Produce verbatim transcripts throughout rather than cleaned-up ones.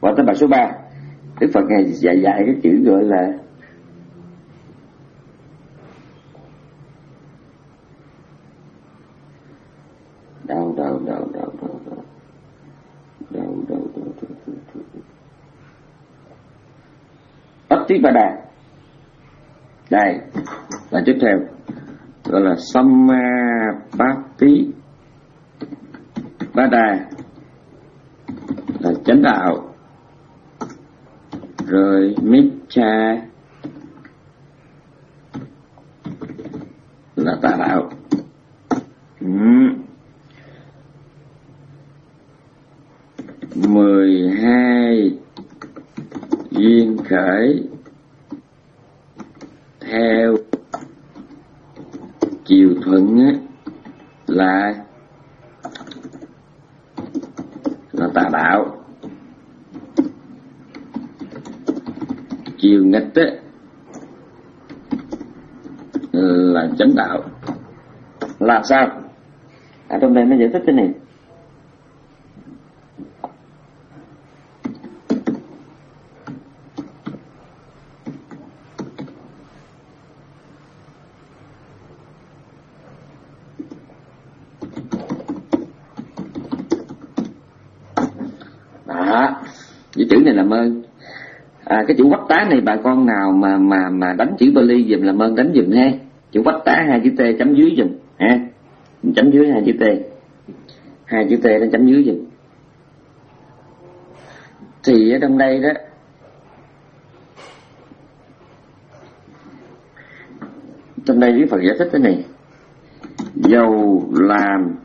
Qua tới bài số ba, Đức Phật Ngài dạy dạy cái chữ gọi là đâu đâu đâu đâu đâu đâu đâu đâu đâu Atipada. Đây là tiếp theo gọi là Samapatti Pada là chánh đạo, rồi Miccha là tà đạo. ừ. mười hai duyên khởi theo chiều thuận á, là là tà đạo. Chiều nghịch á, là chánh đạo. Là sao? À, trong đây nó giải thích thế này. Cái chữ này làm ơn, à, cái chữ quách tá này bà con nào mà mà mà đánh chữ Bali dùm làm ơn đánh dùm ha. Chữ quách tá hai chữ T chấm dưới dùm ha, chấm dưới hai chữ T, hai chữ T nó chấm dưới dùm. Thì ở trong đây đó, trong đây Đức Phật giải thích thế này: dầu làm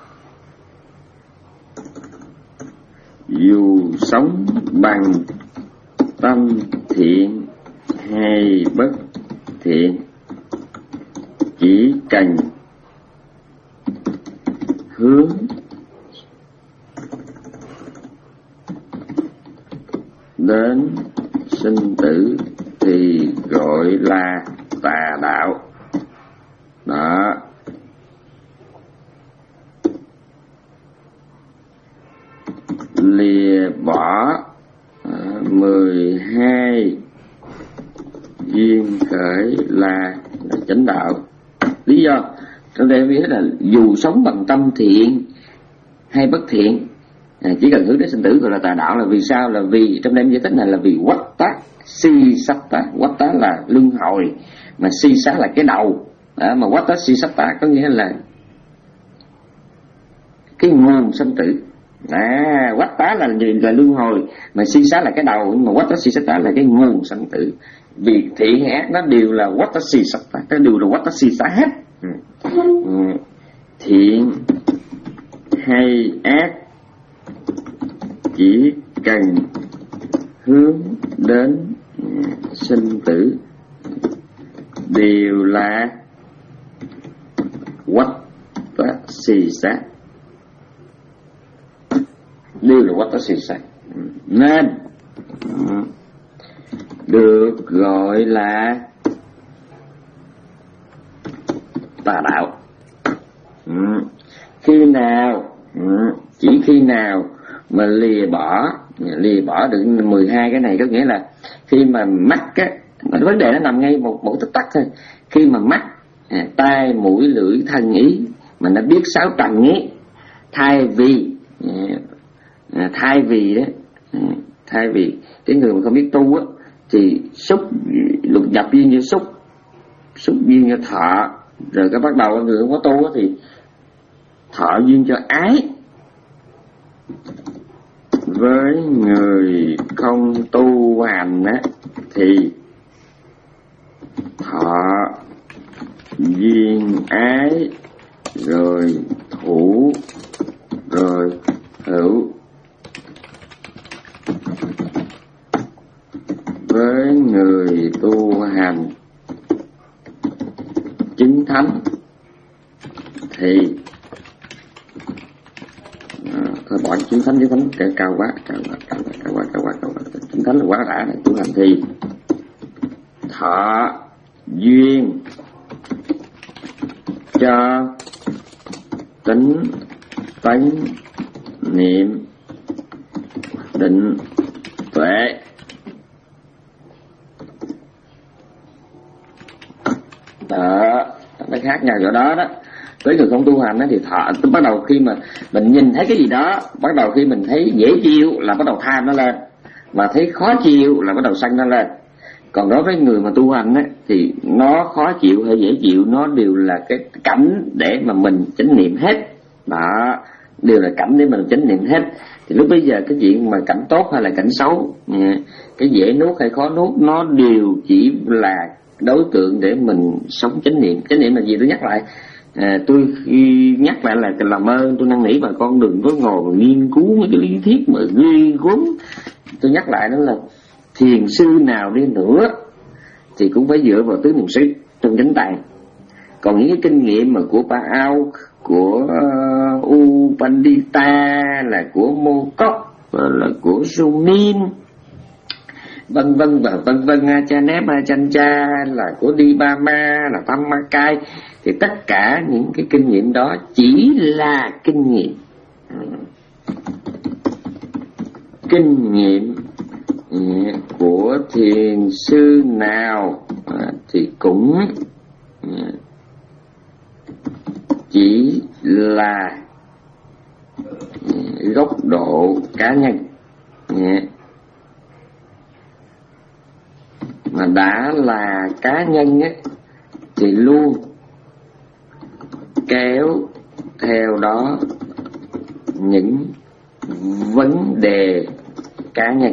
dù sống bằng tâm thiện hay bất thiện, chỉ cần hướng đến sinh tử thì gọi là tà đạo. Đó. Lìa bỏ à, mười hai duyên khởi là, là chánh đạo. Lý do trong đây biết là dù sống bằng tâm thiện hay bất thiện, à, chỉ cần hướng đến sinh tử gọi là tà đạo. Là vì sao? Là vì trong đây giải thích này là vì quách tá si sát tá. Quách tá là luân hồi, mà si sát là cái đầu. À, mà quách tá si sát tá có nghĩa là cái nguồn sinh tử. À, quách tá là là luân hồi, mà si xá là cái đầu, nhưng mà quách tá si sát tá là cái nguồn sanh tử. Vì thiện hay ác nó đều là quách tá si sát tá, nó đều là quách tá si xá hết. ừ. Ừ. Thiện hay ác chỉ cần hướng đến sinh tử đều là quách tá si sát, đều là quách tá si sát, nên được gọi là tà đạo. Khi nào, chỉ khi nào mà lìa bỏ lìa bỏ được mười hai cái này, có nghĩa là khi mà mắt á, vấn đề nó nằm ngay một một tích tắc thôi. Khi mà mắt, à, tai, mũi, lưỡi, thân, ý mà nó biết sáu trần ấy, thay vì à, thay vì đó à, thay vì cái người mà không biết tu á, thì xúc lục nhập duyên như xúc, xúc duyên như thọ, rồi cái bắt đầu người không có tu á thì thọ duyên cho ái. Với người không tu hành á thì thọ duyên ái, rồi thủ, rồi hữu. Với người tu hành chứng thánh thì à, thôi bỏ chứng thánh với thánh cái cao quá, cao quá, cao quá, cao quá, cao quá, cao quá. Chứng thánh là quá đã này. Tu hành thì thọ duyên cho tính tánh niệm định tuệ. Đó, nó khác nhau chỗ đó đó. Với người không tu hành đó thì thọ, bắt đầu khi mà mình nhìn thấy cái gì đó, bắt đầu khi mình thấy dễ chịu là bắt đầu tham nó lên, mà thấy khó chịu là bắt đầu sân nó lên. Còn đối với người mà tu hành á, thì nó khó chịu hay dễ chịu nó đều là cái cảnh để mà mình chánh niệm hết. Đó, đều là cảnh để mình chánh niệm hết. Thì lúc bây giờ cái chuyện mà cảnh tốt hay là cảnh xấu, cái dễ nuốt hay khó nuốt, nó đều chỉ là đối tượng để mình sống chánh niệm. Chánh niệm là gì? Tôi nhắc lại, à, tôi nhắc lại là làm ơn tôi năn nỉ bà con đừng có ngồi và nghiên cứu mấy cái lý thuyết mà ghê gớm. Tôi nhắc lại đó là thiền sư nào đi nữa thì cũng phải dựa vào tứ niệm xứ trong chánh tạng. Còn những cái kinh nghiệm mà của Pa Ao, của uh, U Pandita, là của Mô Cốc, là của Sumin, vân vân và vân vân, cha nép chan cha, là của Dibama, là Thammakai, thì tất cả những cái kinh nghiệm đó chỉ là kinh nghiệm. Kinh nghiệm của thiền sư nào thì cũng chỉ là góc độ cá nhân, mà đã là cá nhân ấy, thì luôn kéo theo đó những vấn đề cá nhân.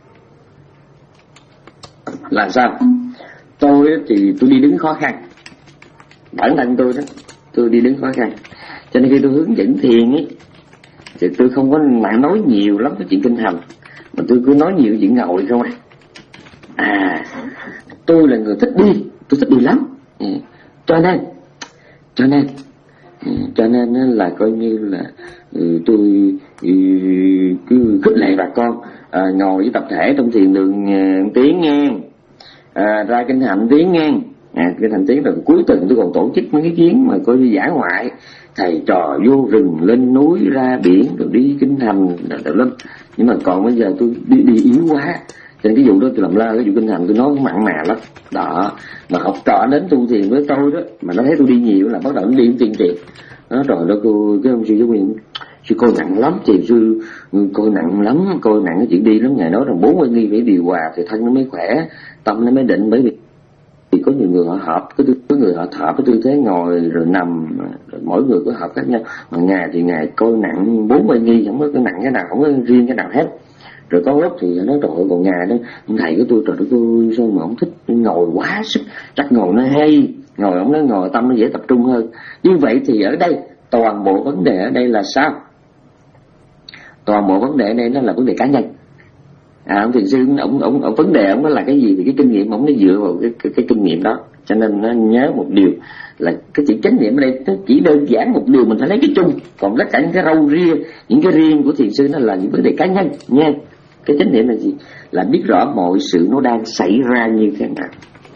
Là sao? Tôi thì tôi đi đứng khó khăn, bản thân tôi đó, tôi đi đứng khó khăn, cho nên khi tôi hướng dẫn thiền ấy thì tôi không có mạng nói nhiều lắm cái chuyện kinh hành, mà tôi cứ nói nhiều chuyện ngồi không à. À, tôi là người thích đi, tôi thích đi lắm, ừ. cho nên cho nên ừ. cho nên là coi như là ừ, tôi ừ, cứ khích lệ bà con à, ngồi với tập thể trong thiền đường uh, tiếng ngang, à, ra kinh hạnh tiếng ngang, à, kinh hạnh tiếng rồi cuối tuần tôi còn tổ chức mấy cái chuyến mà coi như dã ngoại, thầy trò vô rừng lên núi ra biển rồi đi kinh hành rồi lắm. Nhưng mà còn bây giờ tôi đi, đi yếu quá, cho nên cái vụ đó tôi làm la, cái vụ kinh hành tôi nói mặn mà lắm đó. Mà học trò đến tu thiền với tôi đó, mà nó thấy tôi đi nhiều là bắt đầu nó đi tiền tiền. Nó rồi đó cô, cái ông sư giáo quyền sư coi nặng lắm, thì sư coi nặng lắm, coi nặng cái chuyện đi lắm. Ngài nói rằng bốn mươi nghi phải điều hòa thì thân nó mới khỏe, tâm nó mới định. Bởi vì thì có nhiều người họ hợp, có, có người họ hợp cái tư thế ngồi rồi nằm, rồi mỗi người có hợp khác nhau. Mà Ngài thì Ngài coi nặng bốn mươi nghi, không có cái nặng cái nào, không có riêng cái nào hết. Rồi có lúc thì nó trời ơi, còn Ngài đó, thầy của tôi trời đất ơi, sao mà ông thích ngồi quá sức, chắc ngồi nó hay, ngồi ông nói ngồi tâm nó dễ tập trung hơn. Như vậy thì ở đây toàn bộ vấn đề ở đây là sao? Toàn bộ vấn đề ở đây nó là vấn đề cá nhân. À, ông thiền sư ông ông ông vấn đề ông nó là cái gì thì cái kinh nghiệm ông nó dựa vào cái cái, cái kinh nghiệm đó. Cho nên nó nhớ một điều là cái chuyện chánh niệm ở đây nó chỉ đơn giản một điều, mình phải lấy cái chung, còn tất cả những cái râu ria, những cái riêng của thiền sư nó là những vấn đề cá nhân nha. Cái chánh niệm là gì? Là biết rõ mọi sự nó đang xảy ra như thế nào.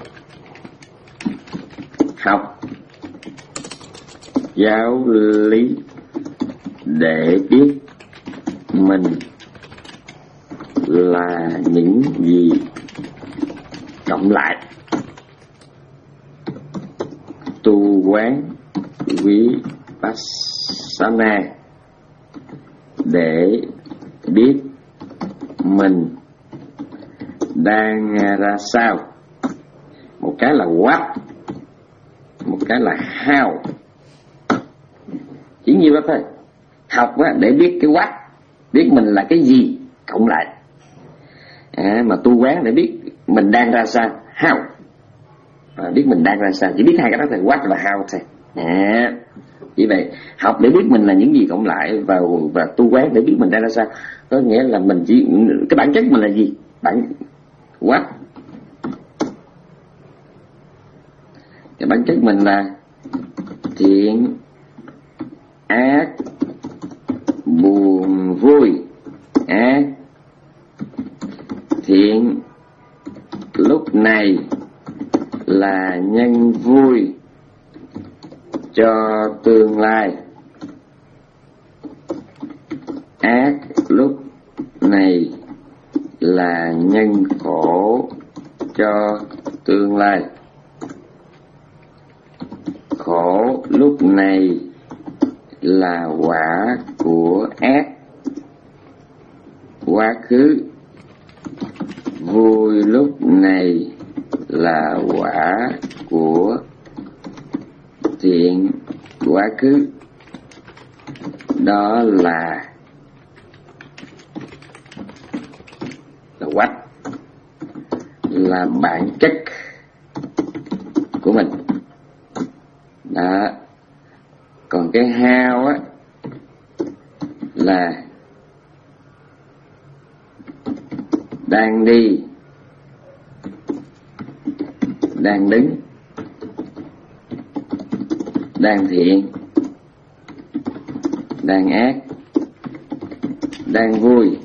Học giáo lý để biết mình là những gì cộng lại. Tu quán Vipassana để biết mình đang ra sao. Một cái là what, một cái là how. Chỉ như vậy thôi. Học á, để biết cái what, biết mình là cái gì cộng lại. À, mà tu quán để biết mình đang ra sao, how. À, biết mình đang ra sao, chỉ biết hai cái đó thôi, what và how thôi. À, chỉ vậy. Học để biết mình là những gì cộng lại, và và tu quán để biết mình đang ra sao. Có nghĩa là mình chỉ, cái bản chất mình là gì, bản what, cái bản chất mình là thiện ác buồn vui. À, thiện lúc này là nhân vui cho tương lai, ác lúc này là nhân khổ cho tương lai. Khổ lúc này là quả của ác quá khứ, vui lúc này là quả của thiện quá khứ. Đó là là quách, là bản chất của mình đó. Còn cái hao á là đang đi, đang đứng, đang thiện, đang ác, đang vui,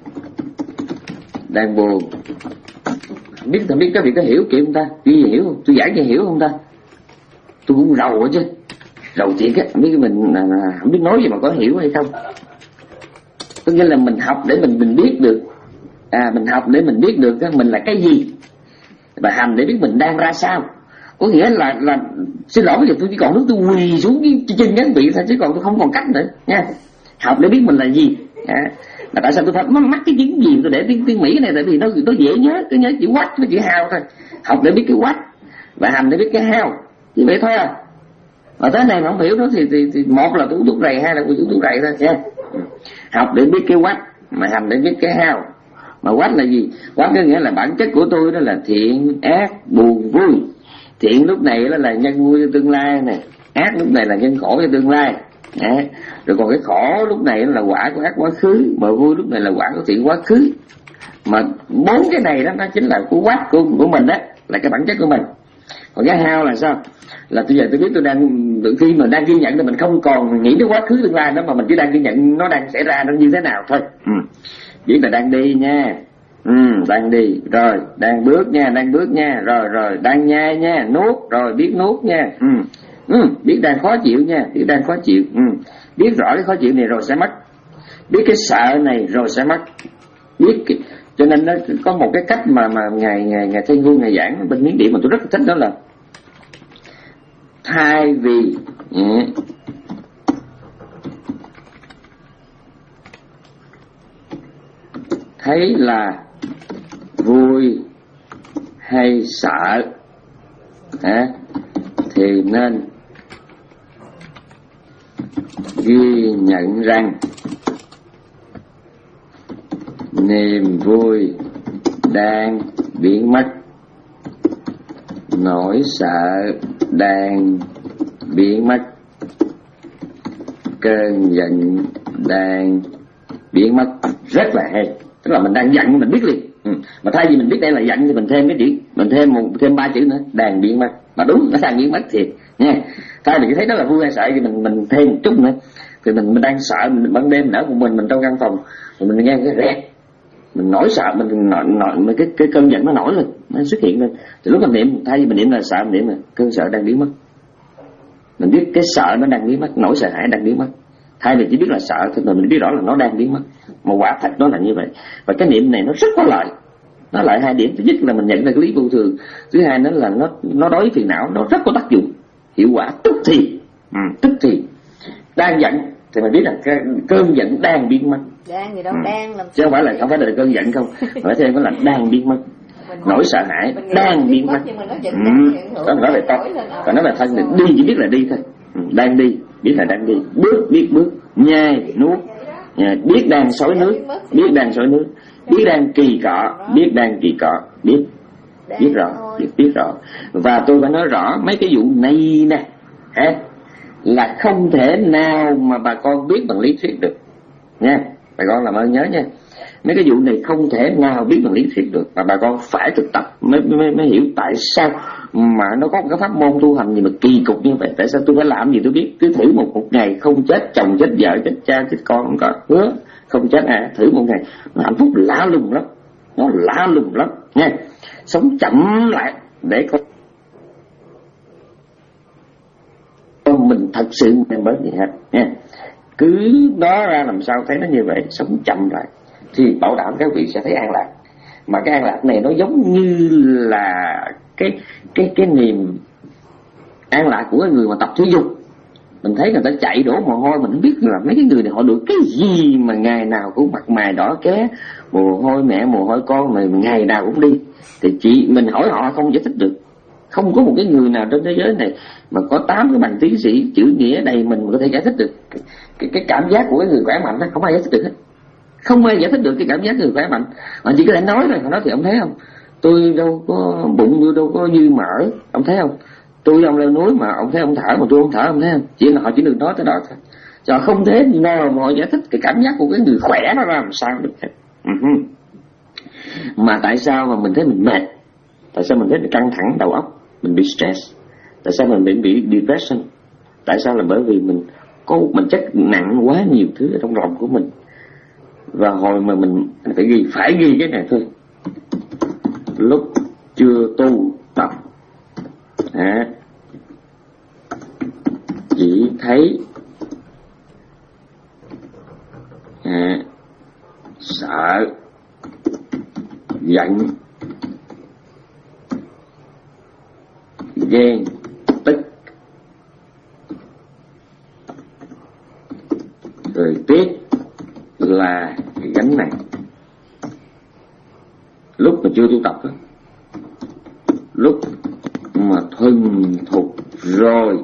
đang buồn. Biết ta biết các vị có hiểu kiểu không ta? Cái gì hiểu không? Tôi giảng cho hiểu không ta? Tôi cũng rầu chứ, rầu thiệt á. Biết mình là, là không biết nói gì mà có hiểu hay không. Có nghĩa là mình học để mình mình biết được, à mình học để mình biết được á, mình là cái gì, và hành để biết mình đang ra sao. Có nghĩa là là xin lỗi, bây giờ tôi chỉ còn nước tôi quỳ xuống cái chân các vị thôi, chứ còn tôi không còn cách nữa nha. Học để biết mình là gì. À, là tại sao tôi phải mắc cái tiếng gì tôi để tiếng tiếng Mỹ này, tại vì nó nó dễ nhớ, cứ nhớ chữ what với chữ how thôi. Học để biết cái what và hành để biết cái how, như vậy thôi à. Mà tới này mà không hiểu đó thì, thì, thì một là tôi uống thuốc rầy, hai là tôi uống thuốc rầy thôi nha. Học để biết cái what mà hành để biết cái how. Mà what là gì? What có nghĩa là bản chất của tôi đó là thiện, ác, buồn, vui. Thiện lúc này đó là nhân vui cho tương lai nè, ác lúc này là nhân khổ cho tương lai. À, rồi còn cái khổ lúc này là quả của ác quá khứ, mà vui lúc này là quả của thiện quá khứ. Mà bốn cái này đó nó chính là của quách của, của mình đó, là cái bản chất của mình. Còn cái hao là sao? Là bây giờ tôi biết tôi đang, khi mà đang ghi nhận thì mình không còn nghĩ đến quá khứ tương lai nữa, mà mình chỉ đang ghi nhận nó đang xảy ra nó như thế nào thôi. Ừ. Biết là đang đi nha, ừ, đang đi, rồi đang bước nha, đang bước nha, rồi rồi đang nhai nha, nuốt, rồi biết nuốt nha. Ừ. Ừ, biết đang khó chịu nha, biết đang khó chịu. Ừ. Biết rõ cái khó chịu này rồi sẽ mất, biết cái sợ này rồi sẽ mất. Biết cái... cho nên nó có một cái cách mà mà ngài ngài ngài Thiên Vương ngài giảng bên Miến Điện mà tôi rất thích, đó là thay vì ừ, thấy là vui hay sợ à, thì nên ghi nhận rằng niềm vui đang biến mất, nỗi sợ đang biến mất, cơn giận đang biến mất. Rất là hay. Tức là mình đang giận mình biết liền. Ừ. Mà thay vì mình biết đây là giận thì mình thêm cái chữ, mình thêm một thêm ba chữ nữa, đang biến mất. Mà đúng, nó đang biến mất thiệt nha. Thay vì thấy đó là vui hay sợ thì mình mình thêm một chút nữa. Thì mình, mình đang sợ, mình ban đêm ở một mình mình trong căn phòng, rồi mình nghe cái rẹt, mình nổi sợ, mình nổi, nổi cái cái cơn giận nó nổi lên, nó xuất hiện lên. Thì lúc mình niệm, thay vì mình niệm là sợ, mình niệm là cơn sợ đang biến mất. Mình biết cái sợ nó đang biến mất, nỗi sợ hãi đang biến mất. Thay vì chỉ biết là sợ thì mình biết rõ là nó đang biến mất. Mà quả thật nó là như vậy. Và cái niệm này nó rất có lợi. Nó lợi hai điểm. Thứ nhất là mình nhận ra cái lý vô thường. Thứ hai nữa là nó nó đối với phiền não, nó rất có tác dụng, hiệu quả tức thì. Ừ, tức thì đang giận thì mình biết là cái cơn giận đang biến mất. Đang gì đâu, ừ. Đang làm chứ không phải là không phải là cơn giận không, phải thêm cái là đang biến mất. Nỗi sợ hãi đang biến mất. Còn nói về tâm, còn nói về thân thì đi chỉ biết là đi thôi. Ừ, đang đi biết là đang đi, bước biết bước, nhai nuốt, biết đang xối nước biết đang xối nước, biết đang kỳ cọ biết đang kỳ cọ, biết biết rõ, biết biết rõ. Và tôi phải nói rõ mấy cái vụ này nè, hả, là không thể nào mà bà con biết bằng lý thuyết được nha. Bà con làm ơn nhớ nha, mấy cái vụ này không thể nào biết bằng lý thuyết được, mà bà con phải thực tập mới, mới, mới hiểu tại sao mà nó có một cái pháp môn tu hành gì mà kỳ cục như vậy. Tại sao tôi phải làm gì tôi biết, cứ thử một một ngày không chết chồng chết vợ chết cha chết con không có, hứa không chết à, thử một ngày nó hạnh phúc lạ lùng lắm, nó lạ lùng lắm nha. Sống chậm lại để con mình thật sự mình mới gì hết nha. Cứ đó ra làm sao thấy nó như vậy, sống chậm lại thì bảo đảm các vị sẽ thấy an lạc. Mà cái an lạc này nó giống như là cái cái cái niềm an lạc của người mà tập thể dục. Mình thấy người ta chạy đổ mồ hôi, mình không biết là mấy cái người này họ được cái gì mà ngày nào cũng mặt mày đỏ ké, mồ hôi mẹ mồ hôi con mà ngày nào cũng đi. Thì chị mình hỏi họ không giải thích được. Không có một cái người nào trên thế giới này mà có tám cái bằng tiến sĩ chữ nghĩa đầy mình mà có thể giải thích được cái, cái, cái cảm giác của cái người khỏe mạnh đó. Không ai giải thích được hết. Không ai giải thích được cái cảm giác người khỏe mạnh. Mà chỉ có thể nói thôi. Họ nói thì ông thấy không, tôi đâu có bụng, tôi đâu có dư mỡ, ông thấy không, tôi ông leo núi mà ông thấy ông thở mà tôi không thở, ông thấy không. Chỉ là họ chỉ được nói tới đó thôi. Cho không thế nào mà họ giải thích cái cảm giác của cái người khỏe nó ra làm sao được hết. Uh-huh. Mà tại sao mà mình thấy mình mệt? Tại sao mình thấy mình căng thẳng đầu óc, mình bị stress? Tại sao mình bị bị depression? Tại sao là bởi vì mình có mình chất nặng quá nhiều thứ ở trong lòng của mình. Và hồi mà mình phải ghi phải ghi cái này thôi. Lúc chưa tu tập à, chỉ thấy à, sợ, giận, ghen, tức, rồi tiếc là gánh nặng. Lúc mà chưa tu tập đó, lúc mà thuần thục rồi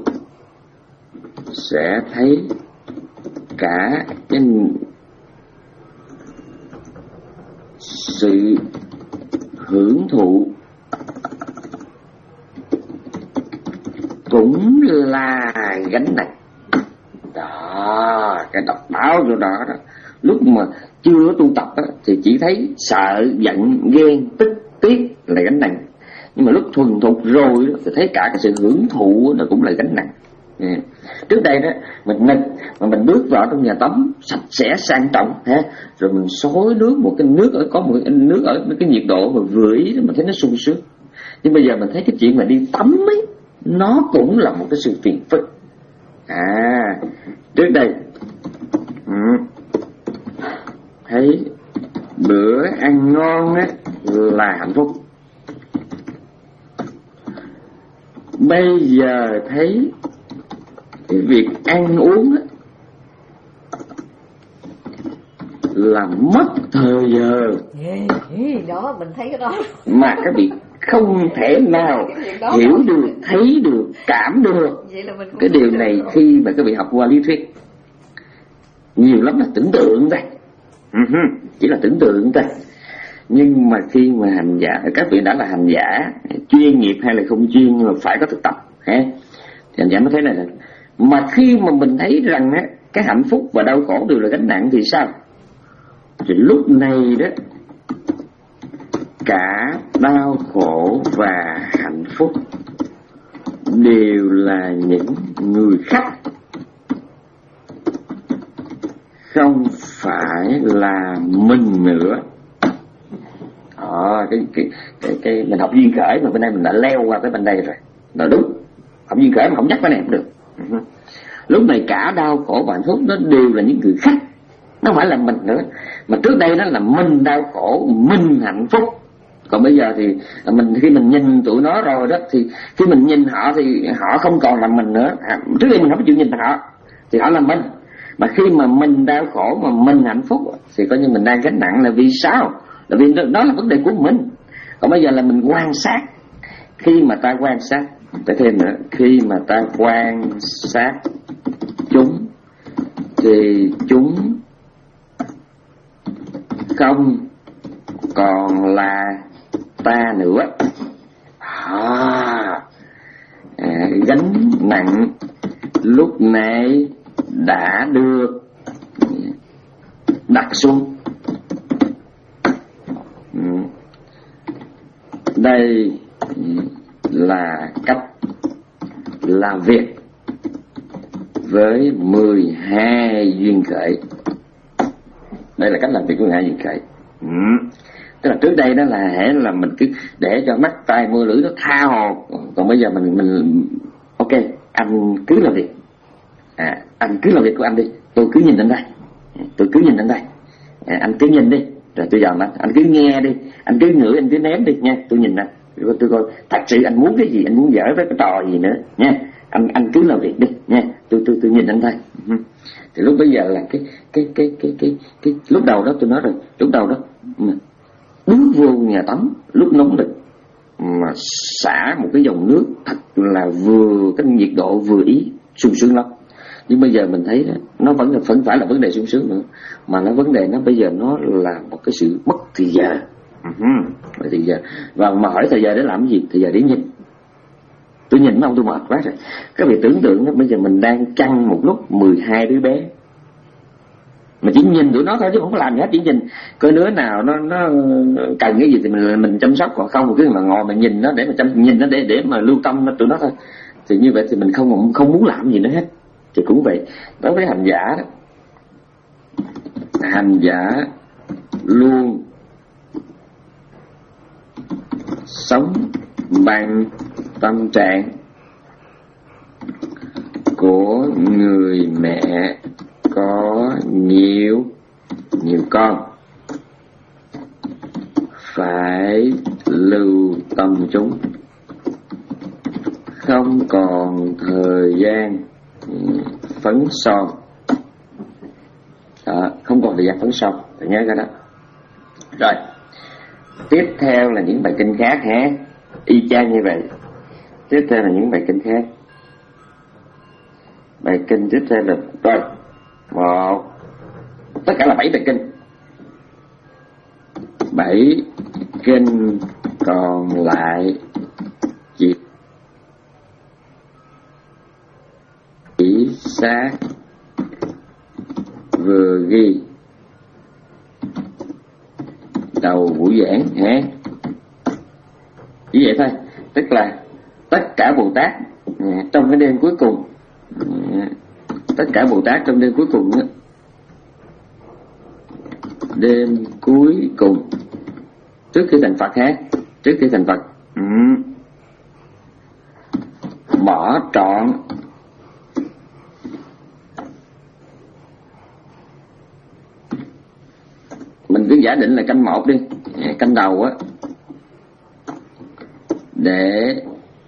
sẽ thấy cả cái sự hưởng thụ cũng là gánh nặng. Đó, cái đọc báo vô đó đó. Lúc mà chưa tu tập á, thì chỉ thấy sợ, giận, ghen, tức, tiếc là gánh nặng. Nhưng mà lúc thuần thục rồi đó, thì thấy cả cái sự hưởng thụ nó cũng là gánh nặng. Yeah. Trước đây đó mình nghịch mà mình bước vào trong nhà tắm sạch sẽ sang trọng ha, rồi mình xối nước một cái nước ở có một cái nước ở cái nhiệt độ mà vừa ý mình thấy nó sung sướng. Nhưng bây giờ mình thấy cái chuyện mà đi tắm ấy nó cũng là một cái sự phiền phức. À, trước đây ừ, thấy bữa ăn ngon á là hạnh phúc. Bây giờ thấy cái việc ăn uống á là mất thời giờ. Đó, mình thấy cái đó mà các vị không thể nào hiểu được, thấy được, cảm được cái điều này khi mà các vị học qua lý thuyết. Nhiều lắm là tưởng tượng thôi, chỉ là tưởng tượng thôi. Nhưng mà khi mà hành giả, các vị đã là hành giả chuyên nghiệp hay là không chuyên nhưng mà phải có thực tập ha, thì hành giả mới thấy này là mà khi mà mình thấy rằng á, cái hạnh phúc và đau khổ đều là gánh nặng thì sao? Thì lúc này đó cả đau khổ và hạnh phúc đều là những người khách, không phải là mình nữa. Đó, cái, cái, cái, cái, mình học duyên khởi mà bên đây mình đã leo qua tới bên đây rồi. Đó đúng, học duyên khởi mà không nhắc cái này không được. Uh-huh. Lúc này cả đau khổ và hạnh phúc nó đều là những người khách, nó không phải là mình nữa. Mà trước đây nó là mình đau khổ, mình hạnh phúc. Còn bây giờ thì mình khi mình nhìn tụi nó rồi đó, thì khi mình nhìn họ thì họ không còn là mình nữa. À, trước đây mình không chịu nhìn họ thì họ là mình. Mà khi mà mình đau khổ mà mình hạnh phúc thì coi như mình đang gánh nặng. Là vì sao? Là vì đó là vấn đề của mình. Còn bây giờ là mình quan sát. Khi mà ta quan sát, phải thêm nữa, khi mà ta quan sát chúng thì chúng không còn là ta nữa. À, à, gánh nặng lúc này đã được đặt xuống. Đây là cách làm việc với mười hai duyên khởi. Đây là cách làm việc của mười hai duyên khởi. Ừ. Tức là trước đây đó là hễ là mình cứ để cho mắt tai môi lưỡi nó tha hồ. Còn bây giờ mình mình ok, anh cứ làm việc. À, anh cứ làm việc của anh đi. Tôi cứ nhìn đến đây. Tôi cứ nhìn đến đây. À, anh cứ nhìn đi. Rồi tôi dần đó, anh cứ nghe đi, anh cứ ngửi, anh cứ ném đi nha, tôi nhìn nè, tôi coi thật sự anh muốn cái gì, anh muốn giở với cái trò gì nữa nha, anh anh cứ làm việc đi nha, tôi tôi tôi nhìn anh thôi. Thì lúc bây giờ là cái cái cái cái cái cái lúc đầu đó tôi nói rồi, lúc đầu đó bước vô nhà tắm lúc nóng lực mà xả một cái dòng nước thật là vừa cái nhiệt độ vừa ý, sung sướng lắm. Nhưng bây giờ mình thấy đó, nó vẫn là vẫn phải là vấn đề sung sướng nữa, mà nó vấn đề nó bây giờ nó là một cái sự mất thời giờ. Uh-huh. Thời giờ và mà hỏi thời giờ để làm cái gì? Thời giờ để nhìn. Tôi nhìn mấy ông tôi mệt quá rồi. Các vị tưởng tượng đó, bây giờ mình đang chăn một lúc mười hai đứa bé, mà chỉ nhìn tụi nó thôi chứ không có làm gì hết, chỉ nhìn coi đứa nào nó nó cần cái gì thì mình mình chăm sóc, còn không cứ mà ngồi mình nhìn nó để mà chăm nhìn nó để để mà lưu tâm nó tụi nó thôi. Thì như vậy thì mình không không muốn làm gì nữa hết. Thì cũng vậy, đối với hành giả đó, hành giả luôn sống bằng tâm trạng của người mẹ có nhiều nhiều con, phải lưu tâm chúng, không còn thời gian phấn son. Đó, không còn thời gian phấn son, phải nhớ cái đó. Rồi tiếp theo là những bài kinh khác ha, y chang như vậy. Tiếp theo là những bài kinh khác. Bài kinh tiếp theo là rồi một, tất cả là bảy bài kinh. Bảy kinh còn lại chỉ chỉ xác vừa ghi đầu buổi giảng ha. Chỉ vậy thôi, tức là tất cả Bồ Tát trong cái đêm cuối cùng, tất cả Bồ Tát trong đêm cuối cùng đó, đêm cuối cùng trước khi thành Phật ha, trước khi thành Phật ừ. bỏ trọn mình cứ giả định là canh một đi, canh đầu á, để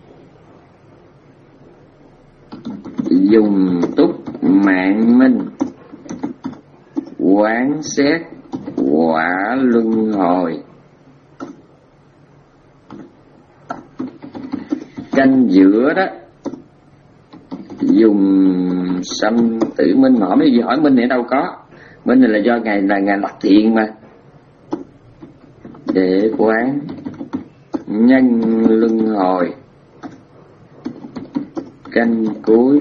dùng túc mạng minh quán xét quả luân hồi. Canh giữa đó dùng sanh tử minh. Mà hỏi mấy gì hỏi minh này đâu có, minh này là do ngài là ngài lập thiện mà, để quán nhân luân hồi. Canh cuối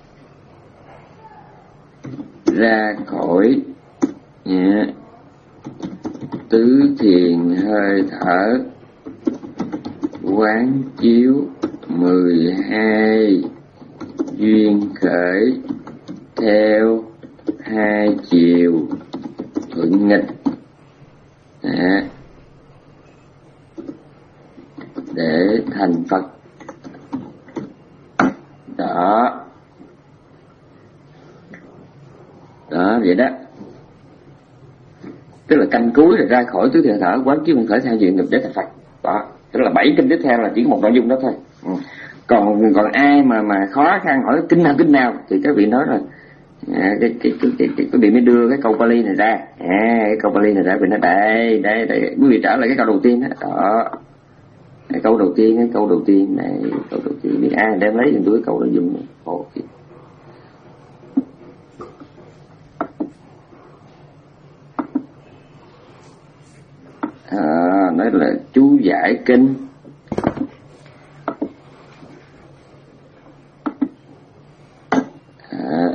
ra khỏi yeah, tứ thiền hơi thở, quán chiếu mười hai duyên khởi theo hai chiều thuận nghịch à, để thành Phật. Đó đó vậy đó, tức là canh cuối rồi ra khỏi tứ thiền thở, quán chiếu khởi theo duyên nghịch để thành Phật. Đó, tức là bảy kinh tiếp theo là chỉ một nội dung đó thôi. Ừ. Còn còn ai mà mà khó khăn hỏi kinh nào kinh nào thì các vị nói rồi à, cái cái cái cái cái quý vị mới đưa cái câu Pali này ra. À, cái câu Pali này ra, vì nó đây đây đây quý vị trả lời cái câu đầu tiên đó. Đó, cái câu đầu tiên, cái câu đầu tiên này, câu đầu tiên biết ai đem lấy tôi cái câu nội dung này. Ồ, à, nói là chú giải kinh à,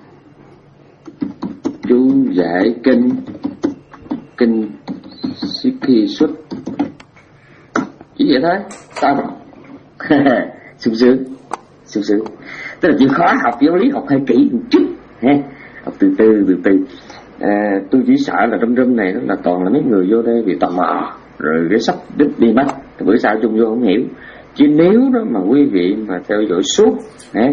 chú giải kinh kinh khi xuất chỉ vậy thôi sao sung sướng sung sướng, tức là chịu khó học giáo lý, học hơi kỹ một chút ha, học từ từ từ từ. À, tôi chỉ sợ là trong room này đó là toàn là mấy người vô đây vì tò mò rồi cái sắp đứt đi mất, bữa sau chung vô không hiểu. Chứ nếu đó mà quý vị mà theo dõi suốt ha,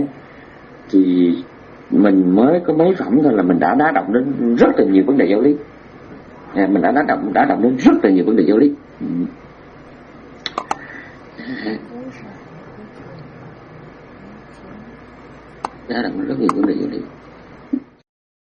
thì mình mới có mấy phẩm thôi là mình đã đá động đến rất là nhiều vấn đề giáo lý. à, mình đã đã động đã động đến rất là nhiều vấn đề giáo lý. Ừ. Đã động đến rất nhiều vấn đề giáo lý.